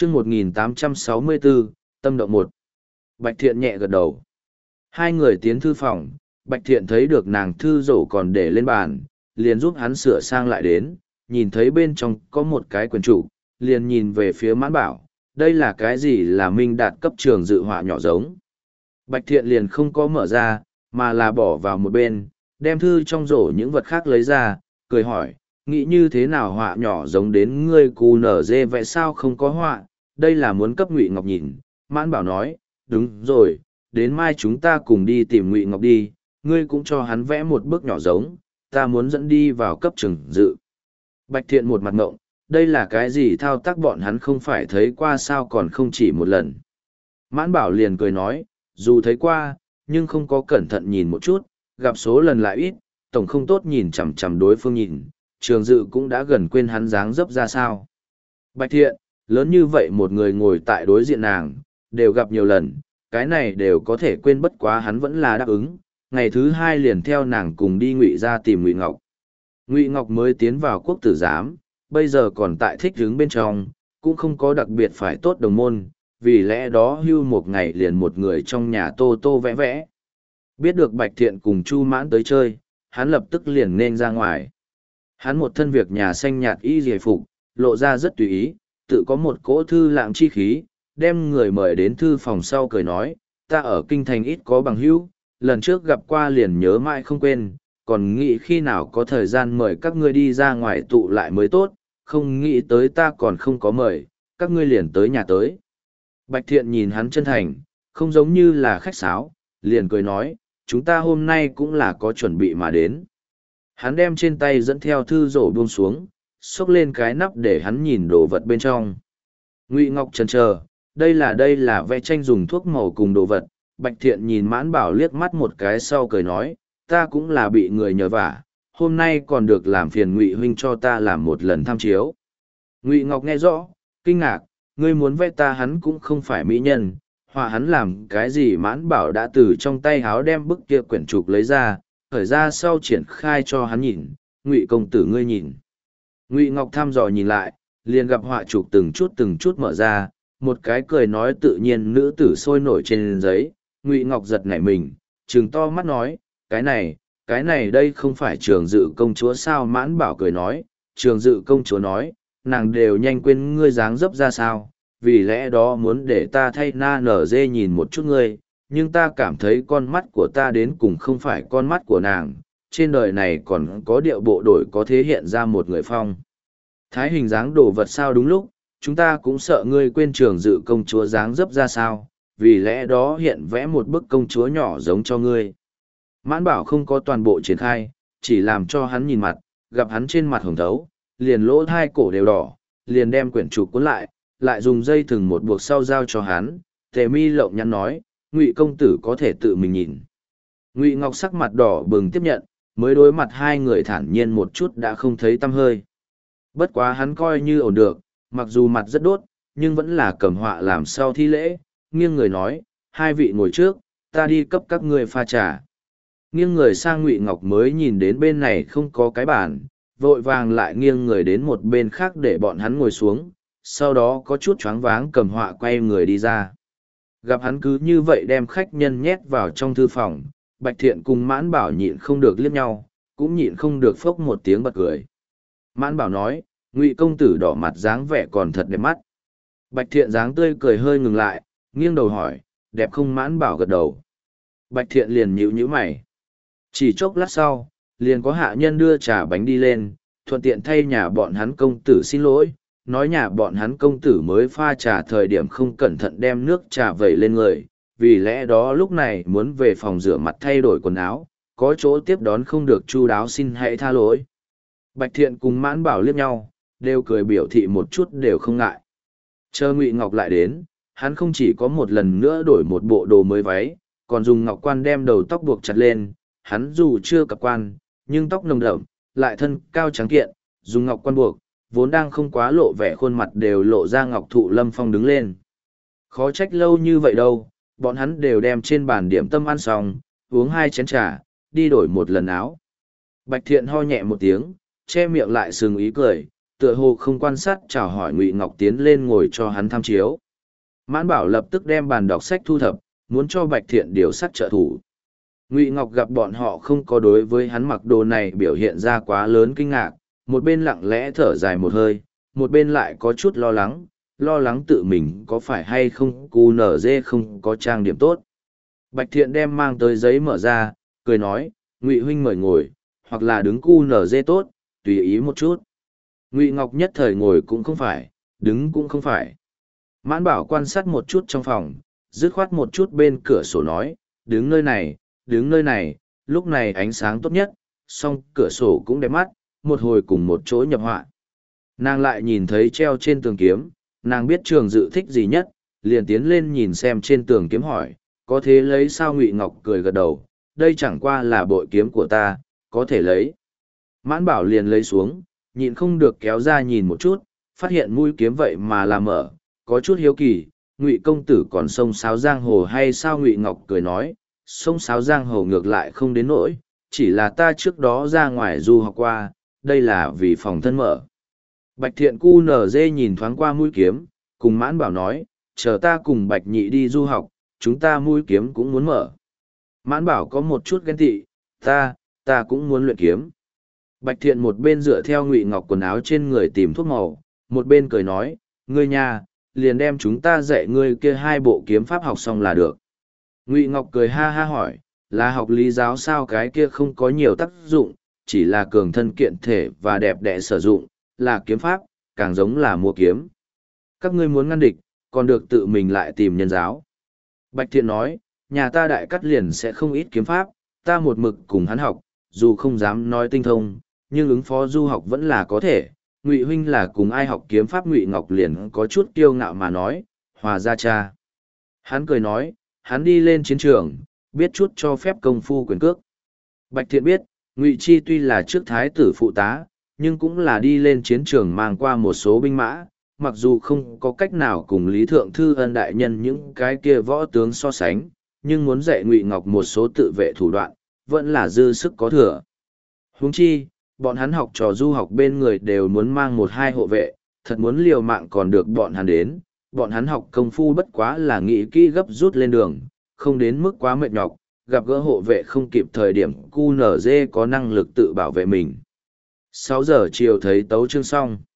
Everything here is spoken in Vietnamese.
chương 1864, tâm động một. Bạch Thiện nhẹ gật đầu. Hai người tiến thư phòng, Bạch Thiện thấy được nàng thư rổ còn để lên bàn, liền giúp hắn sửa sang lại đến, nhìn thấy bên trong có một cái quyển trục, liền nhìn về phía Mãn Bảo, đây là cái gì? Là Minh Đạt cấp trường dự họa nhỏ giống. Bạch Thiện liền không có mở ra, mà là bỏ vào một bên, đem thư trong rổ những vật khác lấy ra, cười hỏi, nghĩ như thế nào họa nhỏ giống đến ngươi cù nở dê vậy sao không có họa, đây là muốn cấp Ngụy Ngọc nhìn. Mãn Bảo nói, đúng rồi, đến mai chúng ta cùng đi tìm Ngụy Ngọc đi, ngươi cũng cho hắn vẽ một bức nhỏ giống, ta muốn dẫn đi vào cấp trường dự. Bạch Thiện một mặt ngộng, đây là cái gì thao tác bọn hắn không phải thấy qua sao còn không chỉ một lần. Mãn Bảo liền cười nói, dù thấy qua, nhưng không có cẩn thận nhìn một chút, gặp số lần lại ít, tổng không tốt nhìn chằm chằm đối phương nhìn, trường dự cũng đã gần quên hắn dáng dấp ra sao. Bạch Thiện, lớn như vậy một người ngồi tại đối diện nàng, đều gặp nhiều lần, cái này đều có thể quên, bất quá hắn vẫn là đáp ứng, ngày thứ hai liền theo nàng cùng đi Ngụy ra tìm Ngụy Ngọc. Ngụy Ngọc mới tiến vào quốc tử giám, bây giờ còn tại thích đứng bên trong, cũng không có đặc biệt phải tốt đồng môn, vì lẽ đó hưu một ngày liền một người trong nhà tô tô vẽ vẽ. Biết được Bạch Thiện cùng Chu Mãn tới chơi, hắn lập tức liền nên ra ngoài. Hắn một thân việc nhà xanh nhạt y dề phục, lộ ra rất tùy ý, tự có một cỗ thư lạng chi khí, đem người mời đến thư phòng sau cười nói, ta ở kinh thành ít có bằng hữu, lần trước gặp qua liền nhớ mãi không quên, còn nghĩ khi nào có thời gian mời các ngươi đi ra ngoài tụ lại mới tốt, không nghĩ tới ta còn không có mời, các ngươi liền tới nhà tới. Bạch Thiện nhìn hắn chân thành, không giống như là khách sáo, liền cười nói, chúng ta hôm nay cũng là có chuẩn bị mà đến. Hắn đem trên tay dẫn theo thư rổ buông xuống, xốc lên cái nắp để hắn nhìn đồ vật bên trong. Ngụy Ngọc chần chờ, đây là vẽ tranh dùng thuốc màu cùng đồ vật. Bạch Thiện nhìn Mãn Bảo liếc mắt một cái sau cười nói, ta cũng là bị người nhờ vả, hôm nay còn được làm phiền Ngụy huynh cho ta làm một lần tham chiếu. Ngụy Ngọc nghe rõ, kinh ngạc, ngươi muốn vẽ ta, hắn cũng không phải mỹ nhân, họa hắn làm cái gì? Mãn Bảo đã từ trong tay háo đem bức kia quyển trục lấy ra, khởi ra sau triển khai cho hắn nhìn, Ngụy công tử ngươi nhìn. Ngụy Ngọc thăm dò nhìn lại, liền gặp họa trục từng chút mở ra, một cái cười nói tự nhiên nữ tử sôi nổi trên giấy. Ngụy Ngọc giật nảy mình, trừng to mắt nói, cái này đây không phải Trường Dự công chúa sao? Mãn Bảo cười nói, Trường Dự công chúa nói, nàng đều nhanh quên ngươi dáng dấp ra sao, vì lẽ đó muốn để ta thay na nở dê nhìn một chút ngươi, nhưng ta cảm thấy con mắt của ta đến cùng không phải con mắt của nàng, trên đời này còn có điệu bộ đổi có thể hiện ra một người phong thái hình dáng đồ vật sao? Đúng lúc, chúng ta cũng sợ ngươi quên Trường Dự công chúa dáng dấp ra sao, vì lẽ đó hiện vẽ một bức công chúa nhỏ giống cho ngươi. Mãn Bảo không có toàn bộ triển khai, chỉ làm cho hắn nhìn mặt, gặp hắn trên mặt hồng thấu, liền lỗ hai cổ đều đỏ, liền đem quyển trục cuốn lại dùng dây thừng một buộc sau giao cho hắn. Tề Mi lộng nhắn nói, Ngụy công tử có thể tự mình nhìn. Ngụy Ngọc sắc mặt đỏ bừng tiếp nhận, mới đối mặt hai người thản nhiên một chút đã không thấy tăm hơi. Bất quá hắn coi như ổn được, mặc dù mặt rất đốt, nhưng vẫn là cầm họa làm sau thi lễ, nghiêng người nói, hai vị ngồi trước, ta đi cấp các ngươi pha trà. Nghiêng người sang Ngụy Ngọc mới nhìn đến bên này không có cái bàn, vội vàng lại nghiêng người đến một bên khác để bọn hắn ngồi xuống, sau đó có chút choáng váng cầm họa quay người đi ra. Gặp hắn cứ như vậy đem khách nhân nhét vào trong thư phòng, Bạch Thiện cùng Mãn Bảo nhịn không được liếc nhau, cũng nhịn không được phốc một tiếng bật cười. Mãn Bảo nói, Ngụy công tử đỏ mặt dáng vẻ còn thật đẹp mắt. Bạch Thiện dáng tươi cười hơi ngừng lại, nghiêng đầu hỏi, đẹp không? Mãn Bảo gật đầu. Bạch Thiện liền nhíu nhíu mày. Chỉ chốc lát sau, liền có hạ nhân đưa trà bánh đi lên, thuận tiện thay nhà bọn hắn công tử xin lỗi, nói nhà bọn hắn công tử mới pha trà thời điểm không cẩn thận đem nước trà vẩy lên người, vì lẽ đó lúc này muốn về phòng rửa mặt thay đổi quần áo, có chỗ tiếp đón không được chu đáo, xin hãy tha lỗi. Bạch Thiện cùng Mãn Bảo liếc nhau, đều cười biểu thị một chút đều không ngại. Chờ Ngụy Ngọc lại đến, hắn không chỉ có một lần nữa đổi một bộ đồ mới váy, còn dùng ngọc quan đem đầu tóc buộc chặt lên. Hắn dù chưa cặp quan, nhưng tóc nồng đậm, lại thân cao trắng kiện, dùng ngọc quan buộc, vốn đang không quá lộ vẻ khuôn mặt đều lộ ra ngọc thụ lâm phong đứng lên. Khó trách lâu như vậy đâu, bọn hắn đều đem trên bàn điểm tâm ăn xong, uống 2 chén trà, đi đổi một lần áo. Bạch Thiện ho nhẹ một tiếng, che miệng lại sừng ý cười, tựa hồ không quan sát chào hỏi Ngụy Ngọc tiến lên ngồi cho hắn tham chiếu. Mãn Bảo lập tức đem bàn đọc sách thu thập, muốn cho Bạch Thiện điều sắc trợ thủ. Ngụy Ngọc gặp bọn họ không có đối với hắn mặc đồ này biểu hiện ra quá lớn kinh ngạc, một bên lặng lẽ thở dài một hơi, một bên lại có chút lo lắng tự mình có phải hay không cu nở dê không có trang điểm tốt. Bạch Thiện đem mang tới giấy mở ra, cười nói, Ngụy huynh mời ngồi, hoặc là đứng cu nở dê tốt, tùy ý một chút. Ngụy Ngọc nhất thời ngồi cũng không phải, đứng cũng không phải. Mãn Bảo quan sát một chút trong phòng, dứt khoát một chút bên cửa sổ nói, đứng nơi này, lúc này ánh sáng tốt nhất, song cửa sổ cũng đẹp mắt, một hồi cùng một chỗ nhập họa. Nàng lại nhìn thấy treo trên tường kiếm, nàng biết Trường Dự thích gì nhất, liền tiến lên nhìn xem trên tường kiếm hỏi, có thế lấy sao? Ngụy Ngọc cười gật đầu, đây chẳng qua là bội kiếm của ta, có thể lấy. Mãn Bảo liền lấy xuống, nhịn không được kéo ra nhìn một chút, phát hiện mũi kiếm vậy mà là mở, có chút hiếu kỳ, Ngụy công tử còn sông sáo giang hồ hay sao? Ngụy Ngọc cười nói, sông sáo giang hồ ngược lại không đến nỗi, chỉ là ta trước đó ra ngoài du học qua, đây là vì phòng thân mở. Bạch Thiện cu nở dê nhìn thoáng qua mũi kiếm, cùng Mãn Bảo nói, chờ ta cùng Bạch Nhị đi du học, chúng ta mũi kiếm cũng muốn mở. Mãn Bảo có một chút ghen tị, ta cũng muốn luyện kiếm. Bạch Thiện một bên dựa theo Ngụy Ngọc quần áo trên người tìm thuốc màu, một bên cười nói, ngươi nha, liền đem chúng ta dạy ngươi kia 2 bộ kiếm pháp học xong là được. Ngụy Ngọc cười ha ha hỏi, là học lý giáo sao? Cái kia không có nhiều tác dụng, chỉ là cường thân kiện thể và đẹp đẽ sử dụng, là kiếm pháp, càng giống là mua kiếm. Các ngươi muốn ngăn địch, còn được tự mình lại tìm nhân giáo. Bạch Thiện nói, nhà ta đại cắt liền sẽ không ít kiếm pháp, ta một mực cùng hắn học, dù không dám nói tinh thông, nhưng ứng phó du học vẫn là có thể. Ngụy huynh là cùng ai học kiếm pháp? Ngụy Ngọc liền có chút kiêu ngạo mà nói, Hòa gia cha. Hắn cười nói, hắn đi lên chiến trường, biết chút cho phép công phu quyền cước. Bạch Thiện biết, Ngụy Chi tuy là trước thái tử phụ tá, nhưng cũng là đi lên chiến trường mang qua một số binh mã, mặc dù không có cách nào cùng Lý Thượng Thư Ân đại nhân những cái kia võ tướng so sánh, nhưng muốn dạy Ngụy Ngọc một số tự vệ thủ đoạn, vẫn là dư sức có thừa. Huống chi, bọn hắn học trò du học bên người đều muốn mang 1-2 hộ vệ, thật muốn liều mạng còn được bọn hắn đến, bọn hắn học công phu bất quá là nghĩ kỹ gấp rút lên đường, không đến mức quá mệt nhọc, gặp gỡ hộ vệ không kịp thời điểm cu nở dê có năng lực tự bảo vệ mình. 6 giờ chiều thấy tấu chương xong.